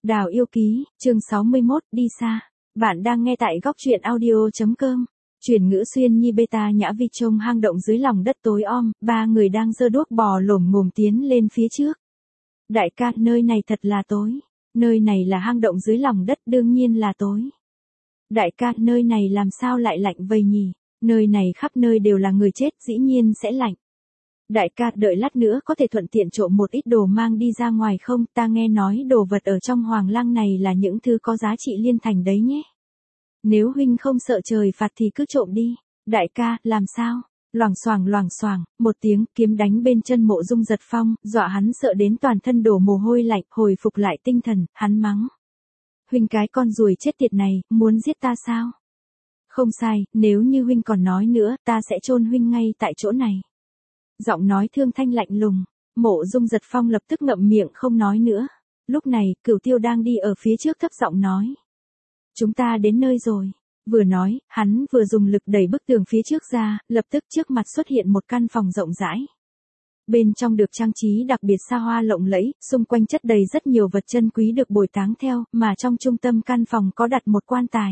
Đào yêu ký, chương 61, đi xa. Bạn đang nghe tại góc truyện audio.com. Chuyển ngữ xuyên nhi beta nhã vi trong hang động dưới lòng đất tối om, ba người đang giơ đuốc bò lổm ngổm tiến lên phía trước. Đại ca, nơi này thật là tối. Nơi này là hang động dưới lòng đất, đương nhiên là tối. Đại ca, nơi này làm sao lại lạnh vậy nhỉ? Nơi này khắp nơi đều là người chết, dĩ nhiên sẽ lạnh. Đại ca, đợi lát nữa có thể thuận tiện trộm một ít đồ mang đi ra ngoài không? Ta nghe nói đồ vật ở trong hoàng lăng này là những thứ có giá trị liên thành đấy nhé. Nếu huynh không sợ trời phạt thì cứ trộm đi. Đại ca, làm sao? Loảng xoảng, một tiếng kiếm đánh bên chân Mộ Dung Giật Phong, dọa hắn sợ đến toàn thân đổ mồ hôi lạnh, hồi phục lại tinh thần, hắn mắng. Huynh cái con ruồi chết tiệt này, muốn giết ta sao? Không sai, nếu như huynh còn nói nữa, ta sẽ chôn huynh ngay tại chỗ này. Giọng nói Thương Thanh lạnh lùng, Mộ Dung Giật Phong lập tức ngậm miệng không nói nữa. Lúc này, Cửu Tiêu đang đi ở phía trước thấp giọng nói. Chúng ta đến nơi rồi. Vừa nói, hắn vừa dùng lực đẩy bức tường phía trước ra, lập tức trước mặt xuất hiện một căn phòng rộng rãi. Bên trong được trang trí đặc biệt xa hoa lộng lẫy, xung quanh chất đầy rất nhiều vật chân quý được bồi táng theo, mà trong trung tâm căn phòng có đặt một quan tài.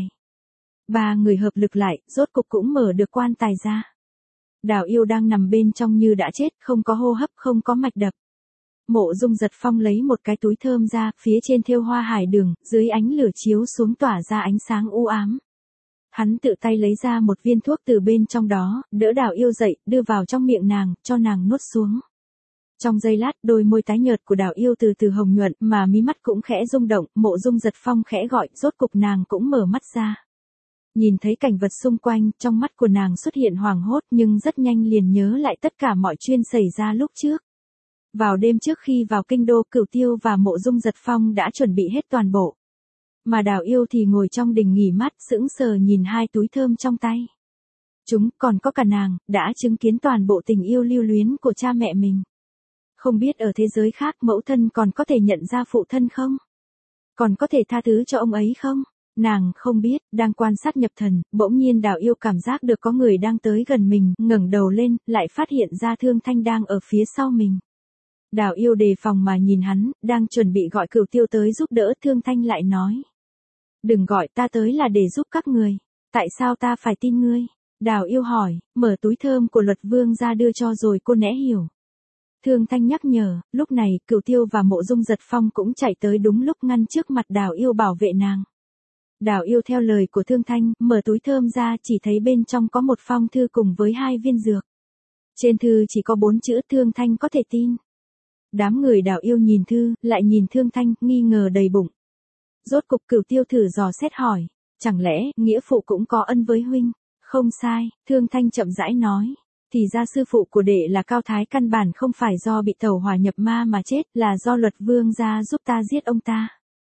Ba người hợp lực lại, rốt cục cũng mở được quan tài ra. Đào yêu đang nằm bên trong như đã chết, không có hô hấp, không có mạch đập. Mộ Dung Giật Phong lấy một cái túi thơm ra, phía trên thêu hoa hải đường, dưới ánh lửa chiếu xuống tỏa ra ánh sáng u ám. Hắn tự tay lấy ra một viên thuốc từ bên trong đó, đỡ Đào yêu dậy, đưa vào trong miệng nàng, cho nàng nuốt xuống. Trong giây lát, đôi môi tái nhợt của Đào yêu từ từ hồng nhuận, mà mí mắt cũng khẽ rung động, Mộ Dung Giật Phong khẽ gọi, rốt cục nàng cũng mở mắt ra. Nhìn thấy cảnh vật xung quanh, trong mắt của nàng xuất hiện hoảng hốt nhưng rất nhanh liền nhớ lại tất cả mọi chuyện xảy ra lúc trước. Vào đêm trước khi vào kinh đô, Cửu Tiêu và Mộ Dung Giật Phong đã chuẩn bị hết toàn bộ. Mà Đào yêu thì ngồi trong đình nghỉ mát, sững sờ nhìn hai túi thơm trong tay. Chúng, còn có cả nàng, đã chứng kiến toàn bộ tình yêu lưu luyến của cha mẹ mình. Không biết ở thế giới khác mẫu thân còn có thể nhận ra phụ thân không? Còn có thể tha thứ cho ông ấy không? Nàng không biết, đang quan sát nhập thần, bỗng nhiên Đào yêu cảm giác được có người đang tới gần mình, ngẩng đầu lên, lại phát hiện ra Thương Thanh đang ở phía sau mình. Đào yêu đề phòng mà nhìn hắn, đang chuẩn bị gọi Cửu Tiêu tới giúp đỡ, Thương Thanh lại nói. Đừng gọi ta tới là để giúp các người. Tại sao ta phải tin ngươi? Đào yêu hỏi, mở túi thơm của Luật Vương ra đưa cho rồi cô nẽ hiểu. Thương Thanh nhắc nhở, lúc này Cửu Tiêu và Mộ Dung Giật Phong cũng chạy tới đúng lúc ngăn trước mặt Đào yêu bảo vệ nàng. Đào yêu theo lời của Thương Thanh, mở túi thơm ra, chỉ thấy bên trong có một phong thư cùng với 2 viên dược. Trên thư chỉ có 4 chữ, Thương Thanh có thể tin. Đám người Đào yêu nhìn thư, lại nhìn Thương Thanh, nghi ngờ đầy bụng. Rốt cục Cửu Tiêu thử dò xét hỏi, chẳng lẽ nghĩa phụ cũng có ân với huynh? Không sai, Thương Thanh chậm rãi nói. Thì ra sư phụ của đệ là Cao Thái căn bản không phải do bị tẩu hỏa nhập ma mà chết, là do Luật Vương gia giúp ta giết ông ta.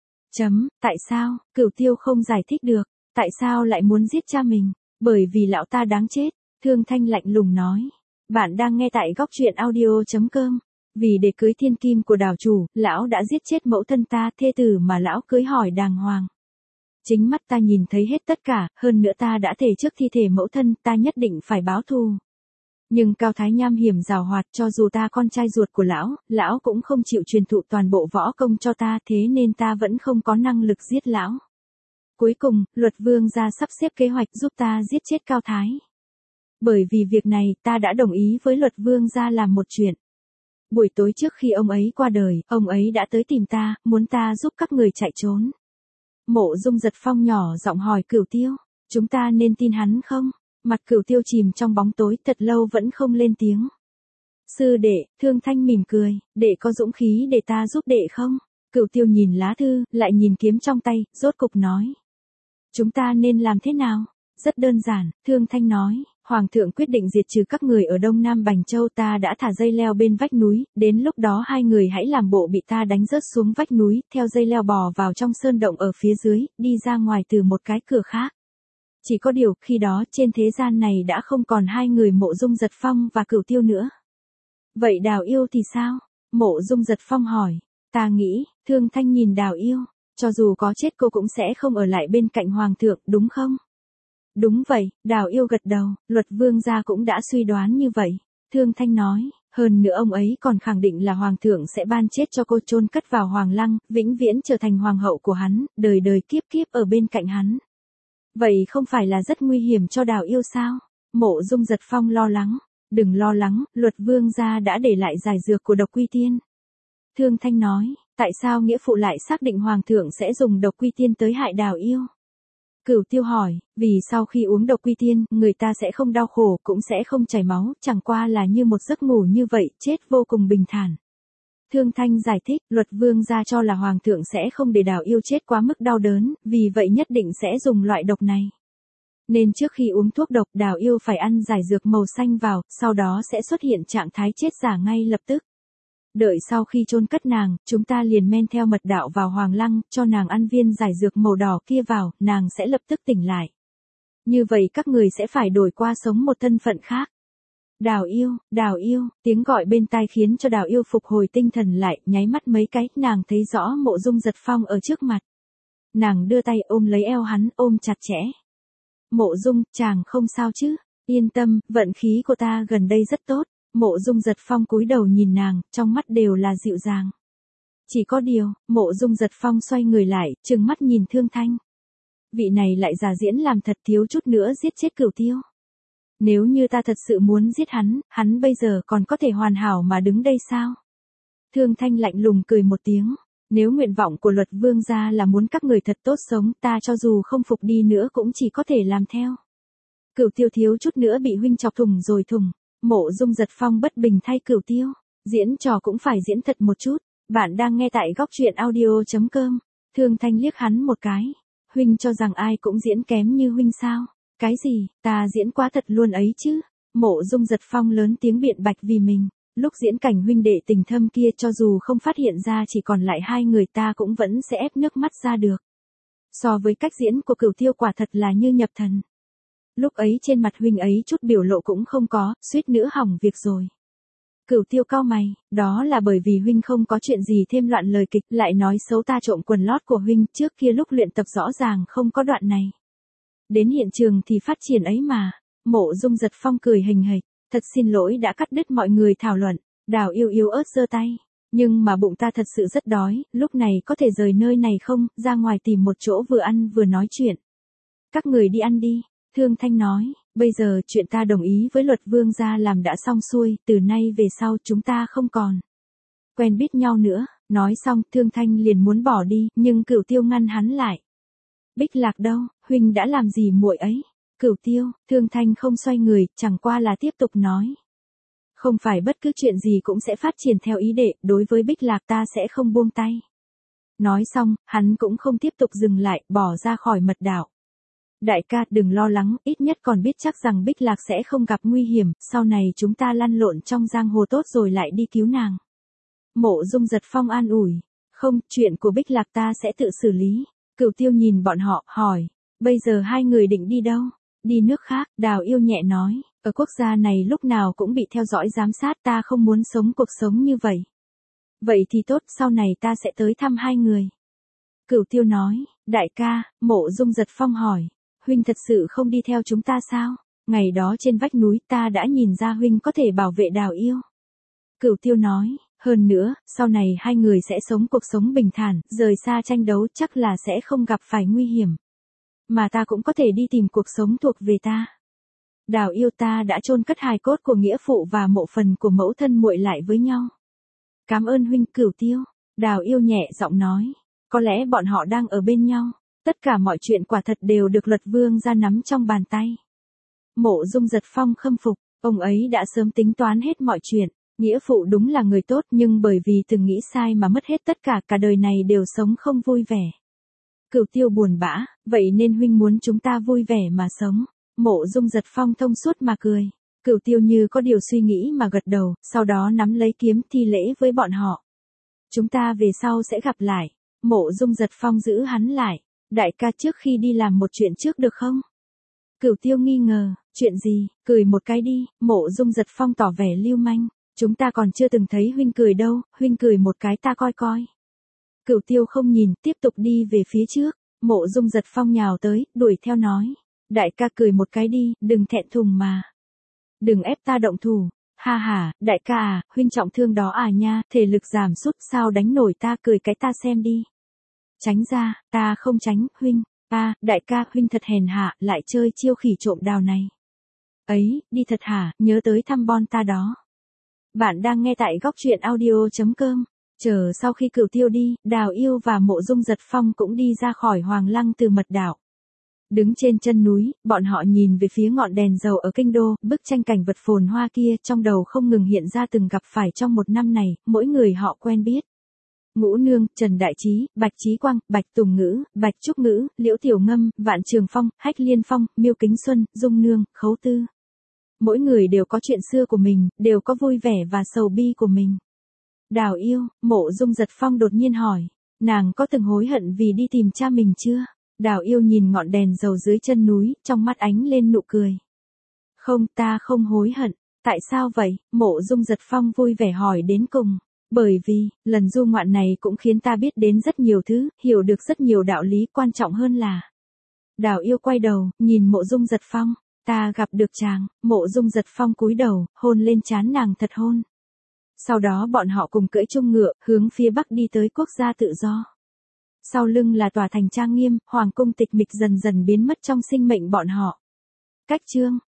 Tại sao? Cửu Tiêu không giải thích được. Tại sao lại muốn giết cha mình? Bởi vì lão ta đáng chết. Thương Thanh lạnh lùng nói. Bạn đang nghe tại góc truyện audio.com. Vì để cưới thiên kim của đảo chủ, lão đã giết chết mẫu thân ta, thê tử mà lão cưới hỏi đàng hoàng. Chính mắt ta nhìn thấy hết tất cả, hơn nữa ta đã thề trước thi thể mẫu thân, ta nhất định phải báo thù. Nhưng Cao Thái nham hiểm giàu hoạt, cho dù ta con trai ruột của lão cũng không chịu truyền thụ toàn bộ võ công cho ta, thế nên ta vẫn không có năng lực giết lão. Cuối cùng, Luật Vương gia sắp xếp kế hoạch giúp ta giết chết Cao Thái. Bởi vì việc này, ta đã đồng ý với Luật Vương gia làm một chuyện. Buổi tối trước khi ông ấy qua đời, ông ấy đã tới tìm ta, muốn ta giúp các người chạy trốn. Mộ Dung Giật Phong nhỏ giọng hỏi Cửu Tiêu, chúng ta nên tin hắn không? Mặt Cửu Tiêu chìm trong bóng tối, thật lâu vẫn không lên tiếng. Sư đệ, Thương Thanh mỉm cười, đệ có dũng khí để ta giúp đệ không? Cửu Tiêu nhìn lá thư, lại nhìn kiếm trong tay, rốt cục nói. Chúng ta nên làm thế nào? Rất đơn giản, Thương Thanh nói. Hoàng thượng quyết định diệt trừ các người ở Đông Nam Bành Châu, ta đã thả dây leo bên vách núi, đến lúc đó 2 người hãy làm bộ bị ta đánh rớt xuống vách núi, theo dây leo bò vào trong sơn động ở phía dưới, đi ra ngoài từ một cái cửa khác. Chỉ có điều, khi đó trên thế gian này đã không còn 2 người Mộ Dung Giật Phong và Cửu Tiêu nữa. Vậy Đào yêu thì sao? Mộ Dung Giật Phong hỏi. Ta nghĩ, Thương Thanh nhìn Đào yêu, cho dù có chết cô cũng sẽ không ở lại bên cạnh Hoàng thượng, đúng không? Đúng vậy, Đào yêu gật đầu, Luật Vương gia cũng đã suy đoán như vậy. Thương Thanh nói, Hơn nữa ông ấy còn khẳng định là hoàng thượng sẽ ban chết cho cô, chôn cất vào hoàng lăng, vĩnh viễn trở thành hoàng hậu của hắn, đời đời kiếp kiếp ở bên cạnh hắn. Vậy không phải là rất nguy hiểm cho Đào Yêu sao? Mộ Dung Giật Phong lo lắng. Đừng lo lắng, Luật Vương gia đã để lại giải dược của độc quy tiên. Thương Thanh nói, tại sao nghĩa phụ lại xác định hoàng thượng sẽ dùng độc quy tiên tới hại Đào Yêu? Cửu Tiêu hỏi, vì sau khi uống độc quy tiên, người ta sẽ không đau khổ, cũng sẽ không chảy máu, chẳng qua là như một giấc ngủ như vậy, chết vô cùng bình thản. Thương Thanh giải thích, Luật Vương gia cho là hoàng thượng sẽ không để Đào Yêu chết quá mức đau đớn, vì vậy nhất định sẽ dùng loại độc này. Nên trước khi uống thuốc độc, Đào Yêu phải ăn giải dược màu xanh vào, sau đó sẽ xuất hiện trạng thái chết giả ngay lập tức. Đợi sau khi chôn cất nàng, chúng ta liền men theo mật đạo vào hoàng lăng, cho nàng ăn viên giải dược màu đỏ kia vào, nàng sẽ lập tức tỉnh lại. Như vậy các người sẽ phải đổi qua sống một thân phận khác. Đào Yêu, tiếng gọi bên tai khiến cho Đào Yêu phục hồi tinh thần lại, nháy mắt mấy cái, nàng thấy rõ Mộ Dung Giật Phong ở trước mặt. Nàng đưa tay ôm lấy eo hắn, ôm chặt chẽ. Mộ Dung, chàng không sao chứ? Yên tâm, vận khí của ta gần đây rất tốt. Mộ Dung Giật Phong cúi đầu nhìn nàng, trong mắt đều là dịu dàng. Chỉ có điều, Mộ Dung Giật Phong xoay người lại, trừng mắt nhìn Thương Thanh. Vị này lại giả diễn làm thật, thiếu chút nữa giết chết Cửu Tiêu. Nếu như ta thật sự muốn giết hắn bây giờ còn có thể hoàn hảo mà đứng đây sao? Thương Thanh lạnh lùng cười một tiếng. Nếu nguyện vọng của Luật Vương gia là muốn các người thật tốt sống, ta cho dù không phục đi nữa cũng chỉ có thể làm theo. Cửu Tiêu thiếu chút nữa bị huynh chọc thủng rồi thủng. Mộ Dung Giật Phong bất bình thay Cửu Tiêu. Diễn trò cũng phải diễn thật một chút. Bạn đang nghe tại góc truyện audio.com. Thương Thanh liếc hắn một cái. Huynh cho rằng ai cũng diễn kém như huynh sao? Cái gì, ta diễn quá thật luôn ấy chứ? Mộ Dung Giật Phong lớn tiếng biện bạch vì mình. Lúc diễn cảnh huynh đệ tình thâm kia, cho dù không phát hiện ra chỉ còn lại hai người, ta cũng vẫn sẽ ép nước mắt ra được. So với cách diễn của Cửu Tiêu quả thật là như nhập thần. Lúc ấy trên mặt huynh ấy chút biểu lộ cũng không có, suýt nữa hỏng việc rồi. Cửu Tiêu cau mày, đó là bởi vì huynh không có chuyện gì thêm loạn lời kịch, lại nói xấu ta trộm quần lót của huynh, trước kia lúc luyện tập rõ ràng không có đoạn này. Đến hiện trường thì phát triển ấy mà. Mộ Dung Giật Phong cười hình hịch, thật xin lỗi đã cắt đứt mọi người thảo luận. Đào Yêu yếu ớt giơ tay, nhưng mà bụng ta thật sự rất đói, lúc này có thể rời nơi này không, ra ngoài tìm một chỗ vừa ăn vừa nói chuyện. Các người đi ăn đi. Thương Thanh nói, bây giờ chuyện ta đồng ý với Luật Vương gia làm đã xong xuôi, từ nay về sau chúng ta không còn quen biết nhau nữa. Nói xong, Thương Thanh liền muốn bỏ đi, nhưng Cửu Tiêu ngăn hắn lại. Bích Lạc đâu, huynh đã làm gì muội ấy? Cửu Tiêu, Thương Thanh không xoay người, chẳng qua là tiếp tục nói. Không phải bất cứ chuyện gì cũng sẽ phát triển theo ý đệ, đối với Bích Lạc ta sẽ không buông tay. Nói xong, hắn cũng không tiếp tục dừng lại, bỏ ra khỏi mật đạo. Đại ca, đừng lo lắng, ít nhất còn biết chắc rằng Bích Lạc sẽ không gặp nguy hiểm, sau này chúng ta lăn lộn trong giang hồ tốt rồi lại đi cứu nàng. Mộ Dung Giật Phong an ủi, không, chuyện của Bích Lạc ta sẽ tự xử lý. Cửu Tiêu nhìn bọn họ, hỏi, bây giờ hai người định đi đâu? Đi nước khác, Đào Yêu nhẹ nói, ở quốc gia này lúc nào cũng bị theo dõi giám sát, ta không muốn sống cuộc sống như vậy. Vậy thì tốt, sau này ta sẽ tới thăm hai người. Cửu Tiêu nói, đại ca, Mộ Dung Giật Phong hỏi, huynh thật sự không đi theo chúng ta sao? Ngày đó trên vách núi ta đã nhìn ra huynh có thể bảo vệ Đào Yêu. Cửu Tiêu nói, hơn nữa, sau này hai người sẽ sống cuộc sống bình thản, rời xa tranh đấu, chắc là sẽ không gặp phải nguy hiểm. Mà ta cũng có thể đi tìm cuộc sống thuộc về ta. Đào Yêu ta đã chôn cất hài cốt của nghĩa phụ và mộ phần của mẫu thân muội lại với nhau. Cảm ơn huynh. Cửu Tiêu. Đào Yêu nhẹ giọng nói, có lẽ bọn họ đang ở bên nhau. Tất cả mọi chuyện quả thật đều được Luật Vương gia nắm trong bàn tay. Mộ Dung Giật Phong khâm phục, ông ấy đã sớm tính toán hết mọi chuyện. Nghĩa phụ đúng là người tốt, nhưng bởi vì từng nghĩ sai mà mất hết tất cả, cả đời này đều sống không vui vẻ. Cửu Tiêu buồn bã, vậy nên huynh muốn chúng ta vui vẻ mà sống. Mộ Dung Giật Phong thông suốt mà cười. Cửu Tiêu như có điều suy nghĩ mà gật đầu, sau đó nắm lấy kiếm thi lễ với bọn họ. Chúng ta về sau sẽ gặp lại. Mộ Dung Giật Phong giữ hắn lại. Đại ca, trước khi đi làm một chuyện trước được không? Cửu Tiêu nghi ngờ, chuyện gì? Cười một cái đi. Mộ Dung Giật Phong tỏ vẻ lưu manh. Chúng ta còn chưa từng thấy huynh cười đâu, huynh cười một cái ta coi coi. Cửu Tiêu không nhìn, tiếp tục đi về phía trước. Mộ Dung Giật Phong nhào tới, đuổi theo nói. Đại ca cười một cái đi, đừng thẹn thùng mà. Đừng ép ta động thủ. Ha ha, đại ca à, huynh trọng thương đó à nha, thể lực giảm sút sao đánh nổi ta, cười cái ta xem đi. Tránh ra, ta không tránh, huynh. Đại ca, huynh thật hèn hạ, lại chơi chiêu khỉ trộm đào này. Ấy, đi thật hả, nhớ tới thăm bon ta đó. Bạn đang nghe tại góc truyện audio.com. Chờ sau khi Cửu Tiêu đi, Đào Yêu và Mộ Dung Giật Phong cũng đi ra khỏi Hoàng Lăng Từ Mật Đảo. Đứng trên chân núi, bọn họ nhìn về phía ngọn đèn dầu ở kinh đô, bức tranh cảnh vật phồn hoa kia trong đầu không ngừng hiện ra từng gặp phải trong một năm này, mỗi người họ quen biết. Ngũ Nương, Trần Đại Trí, Bạch Chí Quang, Bạch Tùng Ngữ, Bạch Trúc Ngữ, Liễu Tiểu Ngâm, Vạn Trường Phong, Hách Liên Phong, Miêu Kính Xuân, Dung Nương, Khấu Tư. Mỗi người đều có chuyện xưa của mình, đều có vui vẻ và sầu bi của mình. Đào Yêu, Mộ Dung Giật Phong đột nhiên hỏi, nàng có từng hối hận vì đi tìm cha mình chưa? Đào Yêu nhìn ngọn đèn dầu dưới chân núi, trong mắt ánh lên nụ cười. Không, ta không hối hận. Tại sao vậy? Mộ Dung Giật Phong vui vẻ hỏi đến cùng. Bởi vì, lần du ngoạn này cũng khiến ta biết đến rất nhiều thứ, hiểu được rất nhiều đạo lý, quan trọng hơn là. Đào Yêu quay đầu, nhìn Mộ Dung Giật Phong. Ta gặp được chàng. Mộ Dung Giật Phong cúi đầu, hôn lên trán nàng thật hôn. Sau đó bọn họ cùng cưỡi chung ngựa, hướng phía bắc đi tới quốc gia tự do. Sau lưng là tòa thành trang nghiêm, hoàng cung tịch mịch dần dần biến mất trong sinh mệnh bọn họ. Cách chương